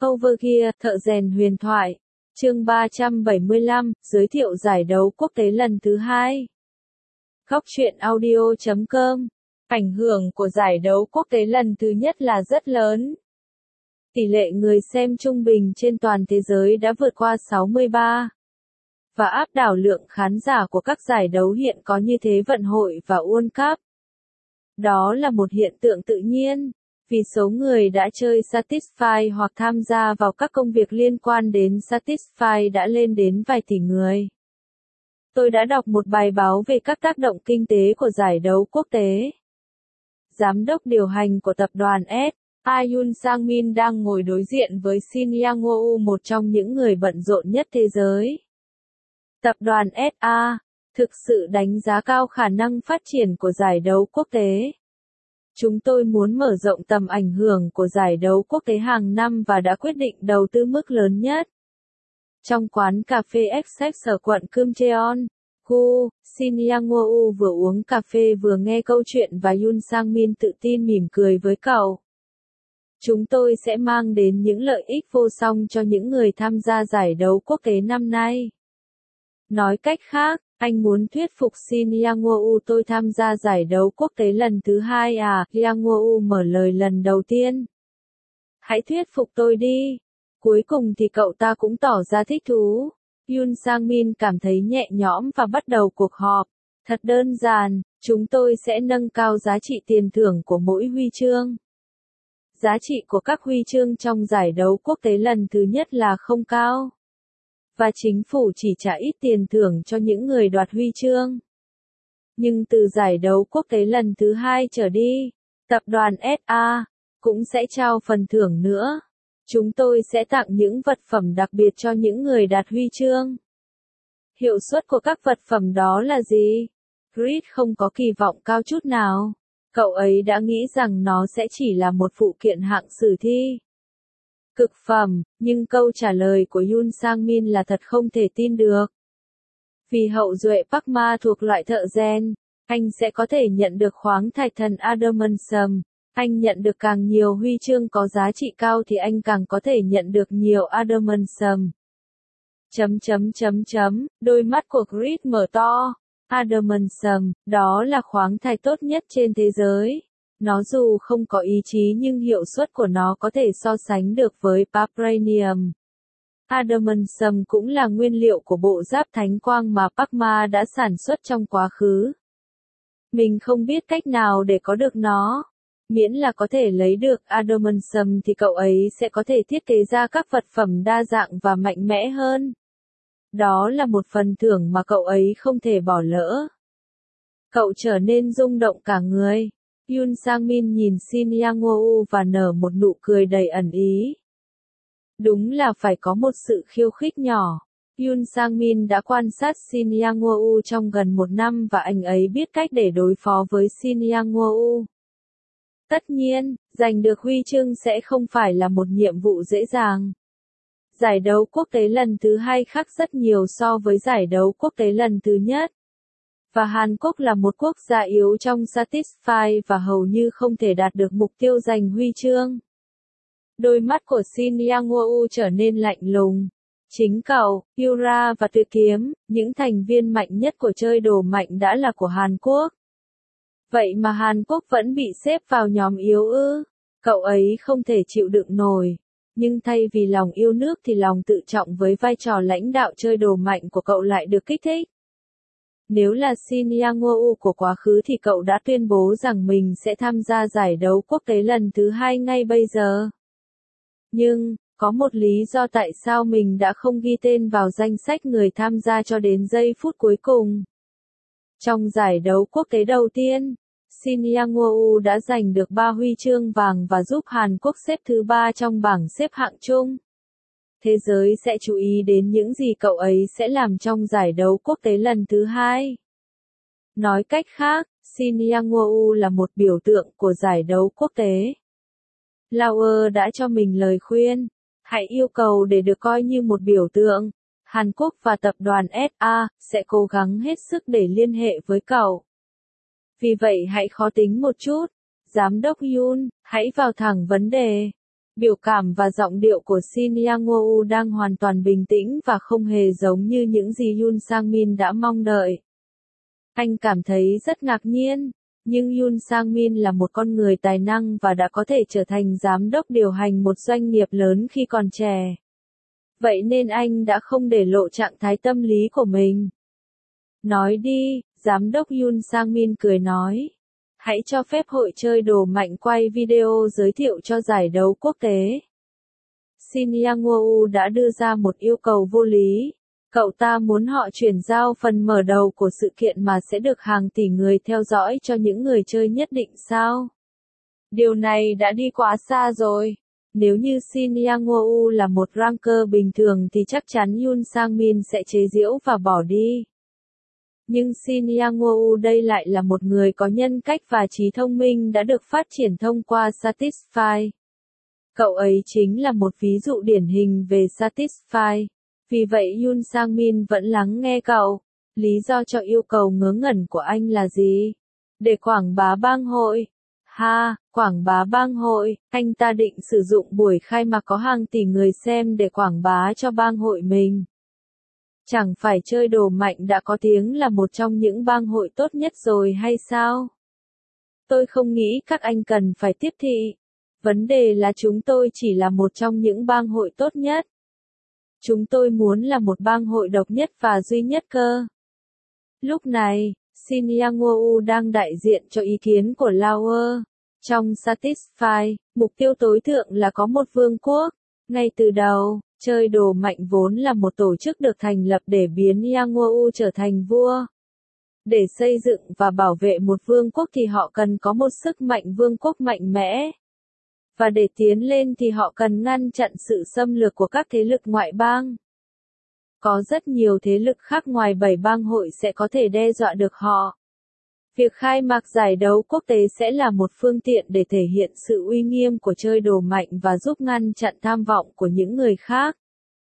Overgear, thợ rèn huyền thoại. Chương 375, giới thiệu giải đấu quốc tế lần thứ 2. Góc truyện audio.com. Ảnh hưởng của giải đấu quốc tế lần thứ nhất là rất lớn. Tỷ lệ người xem trung bình trên toàn thế giới đã vượt qua 63 và áp đảo lượng khán giả của các giải đấu hiện có như Thế vận hội và World Cup. Đó là một hiện tượng tự nhiên, vì số người đã chơi Satisfy hoặc tham gia vào các công việc liên quan đến Satisfy đã lên đến vài tỷ người. Tôi đã đọc một bài báo về các tác động kinh tế của giải đấu quốc tế. Giám đốc điều hành của tập đoàn S. Yoon Sang-min đang ngồi đối diện với Shin Yang-woo, một trong những người bận rộn nhất thế giới. Tập đoàn SA thực sự đánh giá cao khả năng phát triển của giải đấu quốc tế. Chúng tôi muốn mở rộng tầm ảnh hưởng của giải đấu quốc tế hàng năm và đã quyết định đầu tư mức lớn nhất. Trong quán cà phê Essex ở quận Kumcheon, Shin Yang-woo vừa uống cà phê vừa nghe câu chuyện và Yoon Sang-min tự tin mỉm cười với cậu. Chúng tôi sẽ mang đến những lợi ích vô song cho những người tham gia giải đấu quốc tế năm nay. Nói cách khác, anh muốn thuyết phục Shin Yang-woo tôi tham gia giải đấu quốc tế lần thứ 2 à? Yang-woo mở lời lần đầu tiên. Hãy thuyết phục tôi đi. Cuối cùng thì cậu ta cũng tỏ ra thích thú. Yoon Sang-min cảm thấy nhẹ nhõm và bắt đầu cuộc họp. Thật đơn giản, chúng tôi sẽ nâng cao giá trị tiền thưởng của mỗi huy chương. Giá trị của các huy chương trong giải đấu quốc tế lần thứ nhất là không cao. Và chính phủ chỉ trả ít tiền thưởng cho những người đoạt huy chương. Nhưng từ giải đấu quốc tế lần thứ 2 trở đi, tập đoàn SA cũng sẽ trao phần thưởng nữa. Chúng tôi sẽ tặng những vật phẩm đặc biệt cho những người đạt huy chương. Hiệu suất của các vật phẩm đó là gì? Reed không có kỳ vọng cao chút nào. Cậu ấy đã nghĩ rằng nó sẽ chỉ là một phụ kiện hạng sử thi. Cực phẩm, nhưng câu trả lời của Yoon Sang-min là thật không thể tin được. Vì hậu duệ Park Ma thuộc loại thợ rèn, anh sẽ có thể nhận được khoáng thạch thần Adamantium. Anh nhận được càng nhiều huy chương có giá trị cao thì anh càng có thể nhận được nhiều Adamantium. Đôi mắt của Reed mở to. Adamantium, đó là khoáng thạch tốt nhất trên thế giới. Nó dù không có ý chí nhưng hiệu suất của nó có thể so sánh được với Vibranium. Adamantium cũng là nguyên liệu của bộ giáp thánh quang mà Park Ma đã sản xuất trong quá khứ. Mình không biết cách nào để có được nó. Miễn là có thể lấy được Adamantium thì cậu ấy sẽ có thể thiết kế ra các vật phẩm đa dạng và mạnh mẽ hơn. Đó là một phần thưởng mà cậu ấy không thể bỏ lỡ. Cậu trở nên rung động cả người. Yoon Sang-min nhìn Shin Yang-woo và nở một nụ cười đầy ẩn ý. Đúng là phải có một sự khiêu khích nhỏ. Yoon Sang-min đã quan sát Shin Yang-woo trong gần một năm và anh ấy biết cách để đối phó với Shin Yang-woo. Tất nhiên, giành được huy chương sẽ không phải là một nhiệm vụ dễ dàng. Giải đấu quốc tế lần thứ 2 khác rất nhiều so với giải đấu quốc tế lần thứ nhất. Và Hàn Quốc là một quốc gia yếu trong Satisfy và hầu như không thể đạt được mục tiêu giành huy chương. Đôi mắt của Shin Yang-woo trở nên lạnh lùng. Chính cậu, Yura và Tuyệt Kiếm, những thành viên mạnh nhất của chơi đồ mạnh đã là của Hàn Quốc. Vậy mà Hàn Quốc vẫn bị xếp vào nhóm yếu ư? Cậu ấy không thể chịu đựng nổi. Nhưng thay vì lòng yêu nước thì lòng tự trọng với vai trò lãnh đạo chơi đồ mạnh của cậu lại được kích thích. Nếu là Shin Yang-woo của quá khứ thì cậu đã tuyên bố rằng mình sẽ tham gia giải đấu quốc tế lần thứ 2 ngay bây giờ. Nhưng, có một lý do tại sao mình đã không ghi tên vào danh sách người tham gia cho đến giây phút cuối cùng. Trong giải đấu quốc tế đầu tiên, Shin Yang-woo đã giành được 3 huy chương vàng và giúp Hàn Quốc xếp thứ 3 trong bảng xếp hạng chung. Thế giới sẽ chú ý đến những gì cậu ấy sẽ làm trong giải đấu quốc tế lần thứ 2. Nói cách khác, Shin Yang-woo là một biểu tượng của giải đấu quốc tế. Lauer đã cho mình lời khuyên. Hãy yêu cầu để được coi như một biểu tượng. Hàn Quốc và tập đoàn SA sẽ cố gắng hết sức để liên hệ với cậu. Vì vậy hãy khó tính một chút. Giám đốc Yoon, hãy vào thẳng vấn đề. Biểu cảm và giọng điệu của Shin Yang-woo đang hoàn toàn bình tĩnh và không hề giống như những gì Yoon Sang-min đã mong đợi. Anh cảm thấy rất ngạc nhiên, nhưng Yoon Sang-min là một con người tài năng và đã có thể trở thành giám đốc điều hành một doanh nghiệp lớn khi còn trẻ. Vậy nên anh đã không để lộ trạng thái tâm lý của mình. Nói đi, giám đốc Yoon Sang-min cười nói. Hãy cho phép hội chơi đồ mạnh quay video giới thiệu cho giải đấu quốc tế. Shin Yang-woo đã đưa ra một yêu cầu vô lý. Cậu ta muốn họ chuyển giao phần mở đầu của sự kiện mà sẽ được hàng tỷ người theo dõi cho những người chơi nhất định sao? Điều này đã đi quá xa rồi. Nếu như Shin Yang-woo là một ranker bình thường thì chắc chắn Yoon Sang-min sẽ chế giễu và bỏ đi. Nhưng Shin Yang-woo đây lại là một người có nhân cách và trí thông minh đã được phát triển thông qua Satisfy. Cậu ấy chính là một ví dụ điển hình về Satisfy. Vì vậy Yoon Sang-min vẫn lắng nghe cậu. Lý do cho yêu cầu ngớ ngẩn của anh là gì? Để quảng bá bang hội. Quảng bá bang hội, anh ta định sử dụng buổi khai mạc có hàng tỷ người xem để quảng bá cho bang hội mình. Chẳng phải chơi đồ mạnh đã có tiếng là một trong những bang hội tốt nhất rồi hay sao? Tôi không nghĩ các anh cần phải tiếp thị. Vấn đề là chúng tôi chỉ là một trong những bang hội tốt nhất. Chúng tôi muốn là một bang hội độc nhất và duy nhất cơ. Lúc này, Shin Yang-woo đang đại diện cho ý kiến của Lauer. Trong Satisfy, mục tiêu tối thượng là có một vương quốc. Ngay từ đầu, chơi đồ mạnh vốn là một tổ chức được thành lập để biến Yang-woo trở thành vua. Để xây dựng và bảo vệ một vương quốc thì họ cần có một sức mạnh vương quốc mạnh mẽ. Và để tiến lên thì họ cần ngăn chặn sự xâm lược của các thế lực ngoại bang. Có rất nhiều thế lực khác ngoài 7 bang hội sẽ có thể đe dọa được họ. Việc khai mạc giải đấu quốc tế sẽ là một phương tiện để thể hiện sự uy nghiêm của chơi đồ mạnh và giúp ngăn chặn tham vọng của những người khác.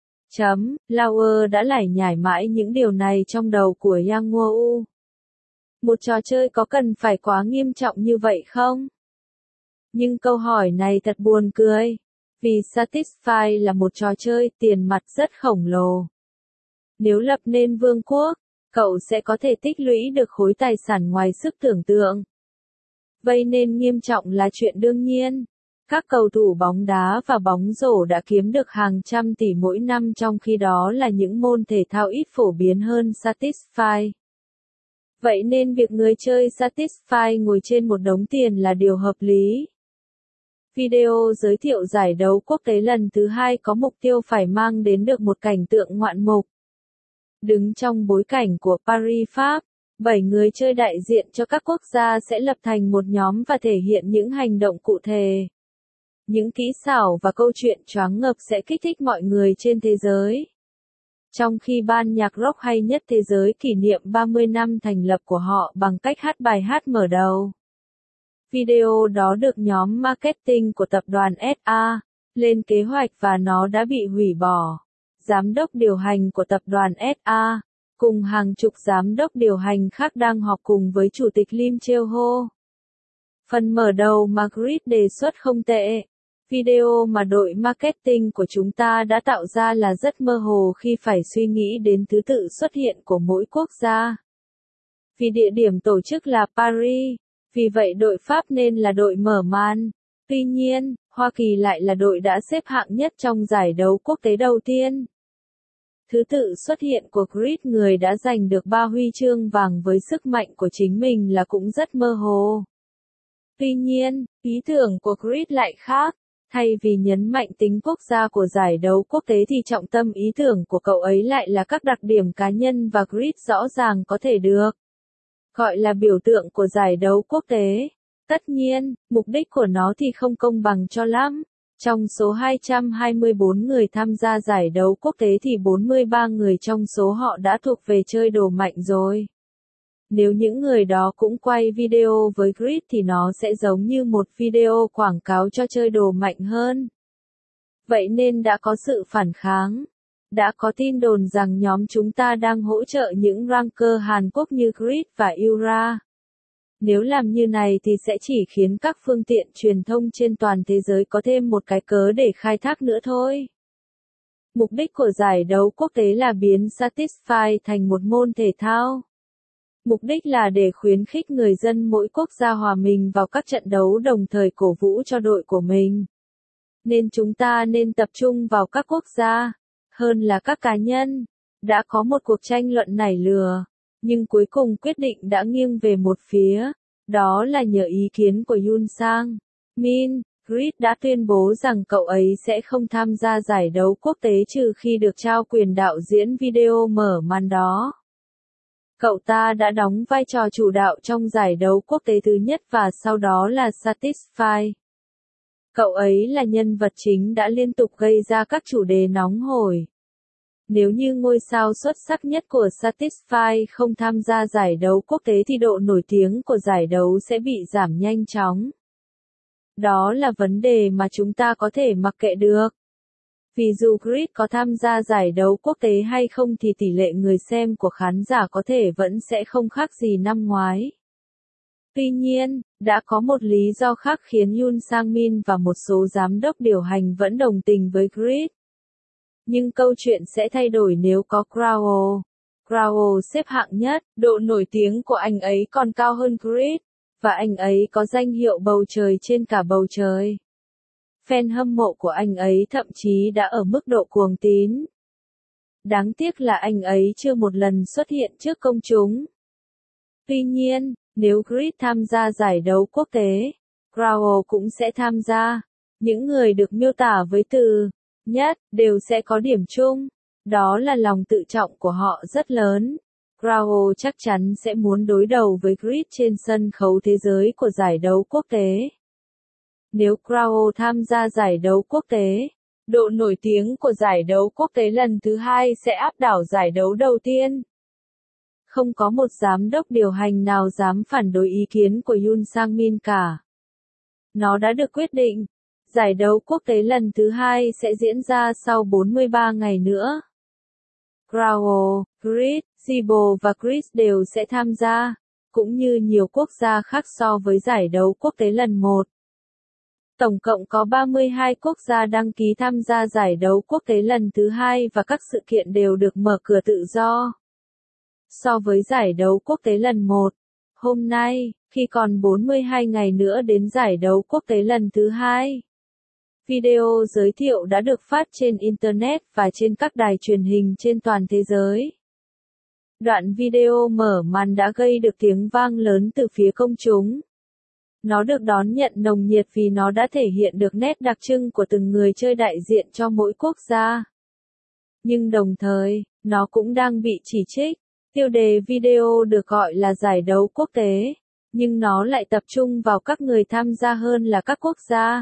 Lauer đã lải nhải mãi những điều này trong đầu của Yang-woo. Một trò chơi có cần phải quá nghiêm trọng như vậy không? Nhưng câu hỏi này thật buồn cười. Vì Satisfy là một trò chơi tiền mặt rất khổng lồ. Nếu lập nên vương quốc, cậu sẽ có thể tích lũy được khối tài sản ngoài sức tưởng tượng. Vậy nên nghiêm trọng là chuyện đương nhiên. Các cầu thủ bóng đá và bóng rổ đã kiếm được hàng trăm tỷ mỗi năm trong khi đó là những môn thể thao ít phổ biến hơn Satisfy. Vậy nên việc người chơi Satisfy ngồi trên một đống tiền là điều hợp lý. Video giới thiệu giải đấu quốc tế lần thứ 2 có mục tiêu phải mang đến được một cảnh tượng ngoạn mục. Đứng trong bối cảnh của Paris, Pháp, 7 người chơi đại diện cho các quốc gia sẽ lập thành một nhóm và thể hiện những hành động cụ thể. Những kỹ xảo và câu chuyện choáng ngợp sẽ kích thích mọi người trên thế giới. Trong khi ban nhạc rock hay nhất thế giới kỷ niệm 30 năm thành lập của họ bằng cách hát bài hát mở đầu. Video đó được nhóm marketing của tập đoàn SA lên kế hoạch và nó đã bị hủy bỏ. Giám đốc điều hành của tập đoàn SA, cùng hàng chục giám đốc điều hành khác đang họp cùng với Chủ tịch Lim Cheol-ho. Phần mở đầu mà Grid đề xuất không tệ. Video mà đội marketing của chúng ta đã tạo ra là rất mơ hồ khi phải suy nghĩ đến thứ tự xuất hiện của mỗi quốc gia. Vì địa điểm tổ chức là Paris, vì vậy đội Pháp nên là đội mở màn. Tuy nhiên, Hoa Kỳ lại là đội đã xếp hạng nhất trong giải đấu quốc tế đầu tiên. Thứ tự xuất hiện của Grid, người đã giành được 3 huy chương vàng với sức mạnh của chính mình, là cũng rất mơ hồ. Tuy nhiên, ý tưởng của Grid lại khác. Thay vì nhấn mạnh tính quốc gia của giải đấu quốc tế thì trọng tâm ý tưởng của cậu ấy lại là các đặc điểm cá nhân và Grid rõ ràng có thể được gọi là biểu tượng của giải đấu quốc tế. Tất nhiên, mục đích của nó thì không công bằng cho lắm. Trong số 224 người tham gia giải đấu quốc tế thì 43 người trong số họ đã thuộc về chơi đồ mạnh rồi. Nếu những người đó cũng quay video với Grid thì nó sẽ giống như một video quảng cáo cho chơi đồ mạnh hơn. Vậy nên đã có sự phản kháng. Đã có tin đồn rằng nhóm chúng ta đang hỗ trợ những ranker Hàn Quốc như Grid và Ura. Nếu làm như này thì sẽ chỉ khiến các phương tiện truyền thông trên toàn thế giới có thêm một cái cớ để khai thác nữa thôi. Mục đích của giải đấu quốc tế là biến Satisfy thành một môn thể thao. Mục đích là để khuyến khích người dân mỗi quốc gia hòa mình vào các trận đấu đồng thời cổ vũ cho đội của mình. Nên chúng ta nên tập trung vào các quốc gia, hơn là các cá nhân. Đã có một cuộc tranh luận nảy lửa, nhưng cuối cùng quyết định đã nghiêng về một phía, đó là nhờ ý kiến của Yoon Sang Min. Creed đã tuyên bố rằng cậu ấy sẽ không tham gia giải đấu quốc tế trừ khi được trao quyền đạo diễn video mở màn đó. Cậu ta đã đóng vai trò chủ đạo trong giải đấu quốc tế thứ nhất và sau đó là Satisfy. Cậu ấy là nhân vật chính đã liên tục gây ra các chủ đề nóng hổi. Nếu như ngôi sao xuất sắc nhất của Satisfy không tham gia giải đấu quốc tế thì độ nổi tiếng của giải đấu sẽ bị giảm nhanh chóng. Đó là vấn đề mà chúng ta có thể mặc kệ được. Vì dù Creed có tham gia giải đấu quốc tế hay không thì tỷ lệ người xem của khán giả có thể vẫn sẽ không khác gì năm ngoái. Tuy nhiên, đã có một lý do khác khiến Yoon Sang Min và một số giám đốc điều hành vẫn đồng tình với Creed. Nhưng câu chuyện sẽ thay đổi nếu có Crowell. Crowell xếp hạng nhất, độ nổi tiếng của anh ấy còn cao hơn Creed, và anh ấy có danh hiệu bầu trời trên cả bầu trời. Fan hâm mộ của anh ấy thậm chí đã ở mức độ cuồng tín. Đáng tiếc là anh ấy chưa một lần xuất hiện trước công chúng. Tuy nhiên, nếu Creed tham gia giải đấu quốc tế, Crowell cũng sẽ tham gia. Những người được miêu tả với từ nhất đều sẽ có điểm chung, đó là lòng tự trọng của họ rất lớn. Crowell chắc chắn sẽ muốn đối đầu với Creed trên sân khấu thế giới của giải đấu quốc tế. Nếu Crowell tham gia giải đấu quốc tế, độ nổi tiếng của giải đấu quốc tế lần thứ hai sẽ áp đảo giải đấu đầu tiên. Không có một giám đốc điều hành nào dám phản đối ý kiến của Yoon Sang Min cả. Nó đã được quyết định. Giải đấu quốc tế lần thứ hai sẽ diễn ra sau 43 ngày nữa. Crowell, Creed, Zibo và Chris đều sẽ tham gia, cũng như nhiều quốc gia khác so với giải đấu quốc tế lần 1. Tổng cộng có 32 quốc gia đăng ký tham gia giải đấu quốc tế lần thứ hai và các sự kiện đều được mở cửa tự do. So với giải đấu quốc tế lần 1, hôm nay, khi còn 42 ngày nữa đến giải đấu quốc tế lần thứ hai, video giới thiệu đã được phát trên Internet và trên các đài truyền hình trên toàn thế giới. Đoạn video mở màn đã gây được tiếng vang lớn từ phía công chúng. Nó được đón nhận nồng nhiệt vì nó đã thể hiện được nét đặc trưng của từng người chơi đại diện cho mỗi quốc gia. Nhưng đồng thời, nó cũng đang bị chỉ trích. Tiêu đề video được gọi là giải đấu quốc tế, nhưng nó lại tập trung vào các người tham gia hơn là các quốc gia.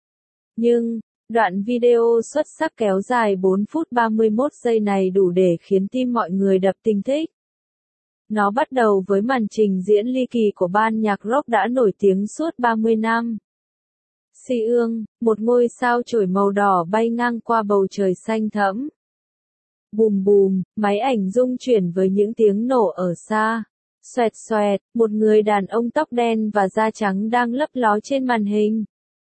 Nhưng, đoạn video xuất sắc kéo dài 4 phút 31 giây này đủ để khiến tim mọi người đập thình thịch. Nó bắt đầu với màn trình diễn ly kỳ của ban nhạc rock đã nổi tiếng suốt 30 năm. Seung, một ngôi sao chổi màu đỏ bay ngang qua bầu trời xanh thẫm. Bùm bùm, máy ảnh rung chuyển với những tiếng nổ ở xa. Xoẹt xoẹt, một người đàn ông tóc đen và da trắng đang lấp ló trên màn hình.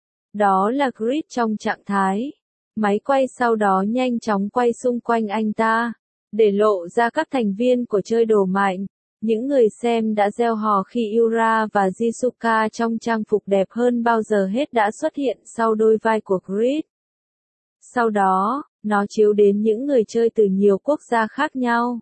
Đó là Creed trong trạng thái. Máy quay sau đó nhanh chóng quay xung quanh anh ta, để lộ ra các thành viên của chơi đồ mạnh. Những người xem đã reo hò khi Yura và Jisuka trong trang phục đẹp hơn bao giờ hết đã xuất hiện sau đôi vai của Creed. Sau đó, nó chiếu đến những người chơi từ nhiều quốc gia khác nhau,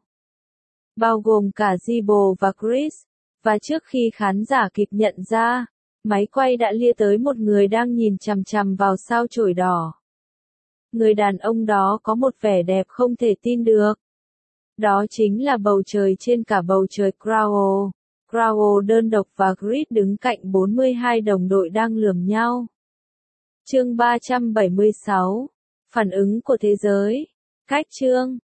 bao gồm cả Zibo và Chris. Và trước khi khán giả kịp nhận ra, máy quay đã lia tới một người đang nhìn chằm chằm vào sao chổi đỏ. Người đàn ông đó có một vẻ đẹp không thể tin được. Đó chính là bầu trời trên cả bầu trời Crowell. Crowell đơn độc và Creed đứng cạnh 42 đồng đội đang lườm nhau. Chương 376. Phản ứng của thế giới. Cách chương.